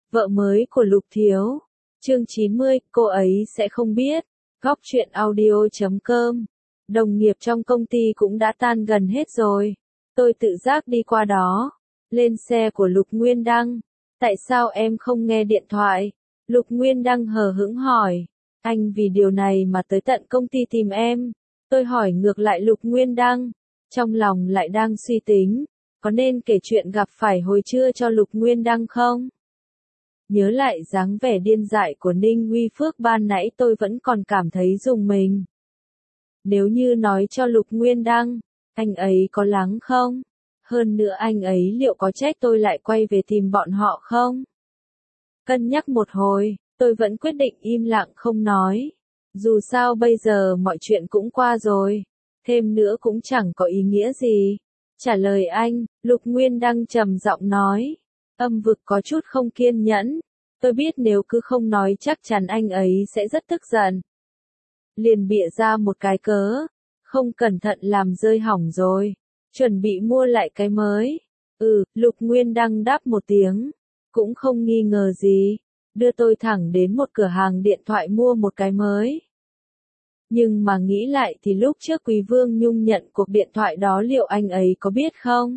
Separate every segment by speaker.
Speaker 1: Vợ mới của Lục Thiếu. Chương 90, cô ấy sẽ không biết. Góc truyện audio.com. Đồng nghiệp trong công ty cũng đã tan gần hết rồi. Tôi tự giác đi qua đó. Lên xe của Lục Nguyên Đăng. Tại sao em không nghe điện thoại? Lục Nguyên Đăng hờ hững hỏi. Anh vì điều này mà tới tận công ty tìm em. Tôi hỏi ngược lại Lục Nguyên Đăng. Trong lòng lại đang suy tính. Có nên kể chuyện gặp phải hồi trưa cho Lục Nguyên Đăng không? Nhớ lại dáng vẻ điên dại của Ninh Uy Phước ban nãy tôi vẫn còn cảm thấy rùng mình. Nếu như nói cho Lục Nguyên Đăng, anh ấy có lắng không? Hơn nữa anh ấy liệu có trách tôi lại quay về tìm bọn họ không? Cân nhắc một hồi, tôi vẫn quyết định im lặng không nói. Dù sao bây giờ mọi chuyện cũng qua rồi, thêm nữa cũng chẳng có ý nghĩa gì. Trả lời anh, Lục Nguyên Đăng trầm giọng nói. Âm vực có chút không kiên nhẫn. Tôi biết nếu cứ không nói chắc chắn anh ấy sẽ rất tức giận. Liền bịa ra một cái cớ. Không cẩn thận làm rơi hỏng rồi. Chuẩn bị mua lại cái mới. Lục Nguyên Đăng đáp một tiếng. Cũng không nghi ngờ gì. Đưa tôi thẳng đến một cửa hàng điện thoại mua một cái mới. Nhưng mà nghĩ lại thì lúc trước Quý Vương Nhung nhận cuộc điện thoại đó liệu anh ấy có biết không?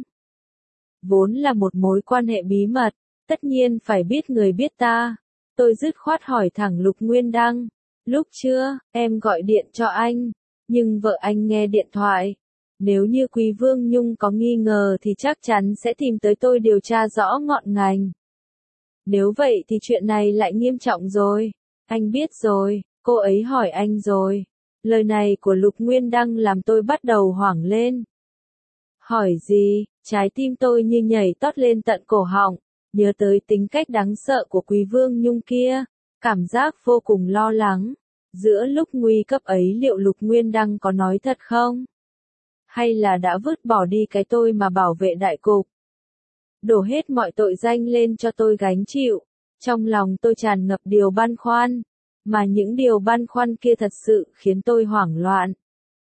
Speaker 1: Vốn là một mối quan hệ bí mật, tất nhiên phải biết người biết ta. Tôi dứt khoát hỏi thẳng Lục Nguyên Đăng. Lúc trưa, em gọi điện cho anh, nhưng vợ anh nghe điện thoại. Nếu như Quý Vương Nhung có nghi ngờ thì chắc chắn sẽ tìm tới tôi điều tra rõ ngọn ngành. Nếu vậy thì chuyện này lại nghiêm trọng rồi. Anh biết rồi, cô ấy hỏi anh rồi. Lời này của Lục Nguyên Đăng làm tôi bắt đầu hoảng lên. Hỏi gì? Trái tim tôi như nhảy tót lên tận cổ họng, nhớ tới tính cách đáng sợ của Quý Vương Nhung kia, cảm giác vô cùng lo lắng. Giữa lúc nguy cấp ấy liệu Lục Nguyên Đăng có nói thật không? Hay là đã vứt bỏ đi cái tôi mà bảo vệ đại cục? Đổ hết mọi tội danh lên cho tôi gánh chịu. Trong lòng tôi tràn ngập điều băn khoăn, mà những điều băn khoăn kia thật sự khiến tôi hoảng loạn.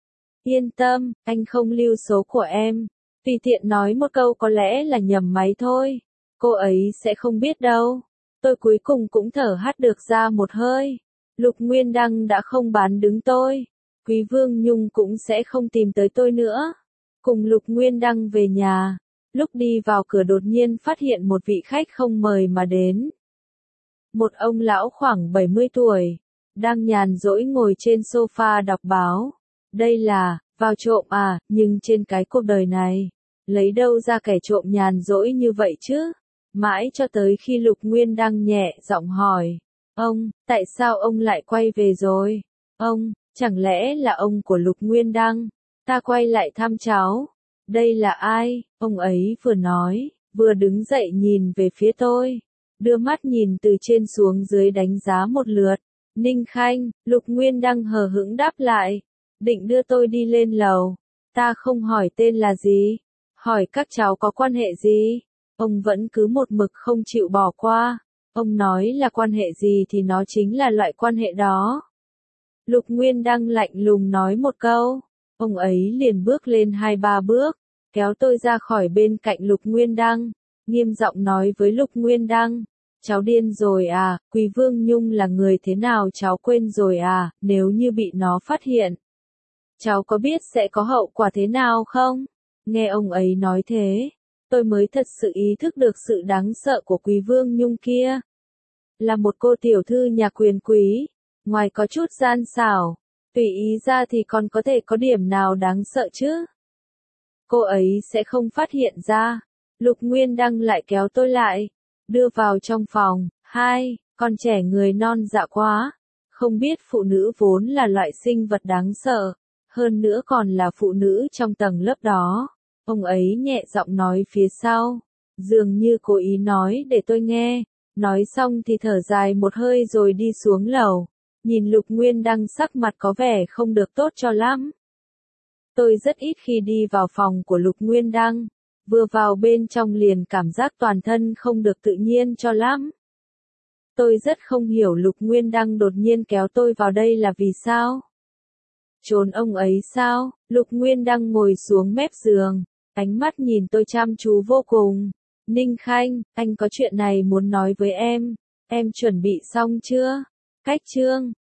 Speaker 1: Yên tâm, anh không lưu số của em. Tùy tiện nói một câu có lẽ là nhầm máy thôi. Cô ấy sẽ không biết đâu. Tôi cuối cùng cũng thở hắt được ra một hơi. Lục Nguyên Đăng đã không bán đứng tôi. Quý Vương Nhung cũng sẽ không tìm tới tôi nữa. Cùng Lục Nguyên Đăng về nhà. Lúc đi vào cửa đột nhiên phát hiện một vị khách không mời mà đến. Một ông lão khoảng 70 tuổi. Đang nhàn rỗi ngồi trên sofa đọc báo. Đây là, vào trộm à, nhưng trên cái cuộc đời này. Lấy đâu ra kẻ trộm nhàn rỗi như vậy chứ? Mãi cho tới khi Lục Nguyên Đăng nhẹ giọng hỏi. Ông, tại sao ông lại quay về rồi? Ông, chẳng lẽ là ông của Lục Nguyên Đăng? Ta quay lại thăm cháu. Đây là ai? Ông ấy vừa nói, vừa đứng dậy nhìn về phía tôi. Đưa mắt nhìn từ trên xuống dưới đánh giá một lượt. Ninh Khanh, Lục Nguyên Đăng hờ hững đáp lại. Định đưa tôi đi lên lầu. Ta không hỏi tên là gì. Hỏi các cháu có quan hệ gì? Ông vẫn cứ một mực không chịu bỏ qua. Ông nói là quan hệ gì thì nó chính là loại quan hệ đó. Lục Nguyên Đăng lạnh lùng nói một câu. Ông ấy liền bước lên 2-3 bước, kéo tôi ra khỏi bên cạnh Lục Nguyên Đăng, nghiêm giọng nói với Lục Nguyên Đăng. Cháu điên rồi à, Quý Vương Nhung là người thế nào cháu quên rồi à, nếu như bị nó phát hiện. Cháu có biết sẽ có hậu quả thế nào không? Nghe ông ấy nói thế, tôi mới thật sự ý thức được sự đáng sợ của Quý Vương Nhung kia. Là một cô tiểu thư nhà quyền quý, ngoài có chút gian xảo, tùy ý ra thì còn có thể có điểm nào đáng sợ chứ? Cô ấy sẽ không phát hiện ra. Lục Nguyên Đăng lại kéo tôi lại, đưa vào trong phòng. Con trẻ người non dạ quá. Không biết phụ nữ vốn là loại sinh vật đáng sợ, hơn nữa còn là phụ nữ trong tầng lớp đó. Ông ấy nhẹ giọng nói phía sau, dường như cố ý nói để tôi nghe. Nói xong thì thở dài một hơi rồi đi xuống lầu. Nhìn Lục Nguyên Đăng sắc mặt có vẻ không được tốt cho lắm. Tôi rất ít khi đi vào phòng của Lục Nguyên Đăng. Vừa vào bên trong liền cảm giác toàn thân không được tự nhiên cho lắm. Tôi rất không hiểu Lục Nguyên Đăng đột nhiên kéo tôi vào đây là vì sao? Trốn ông ấy sao? Lục Nguyên Đăng ngồi xuống mép giường, ánh mắt nhìn tôi chăm chú vô cùng. Ninh Khanh, anh có chuyện này muốn nói với em chuẩn bị xong chưa? Cách Trương,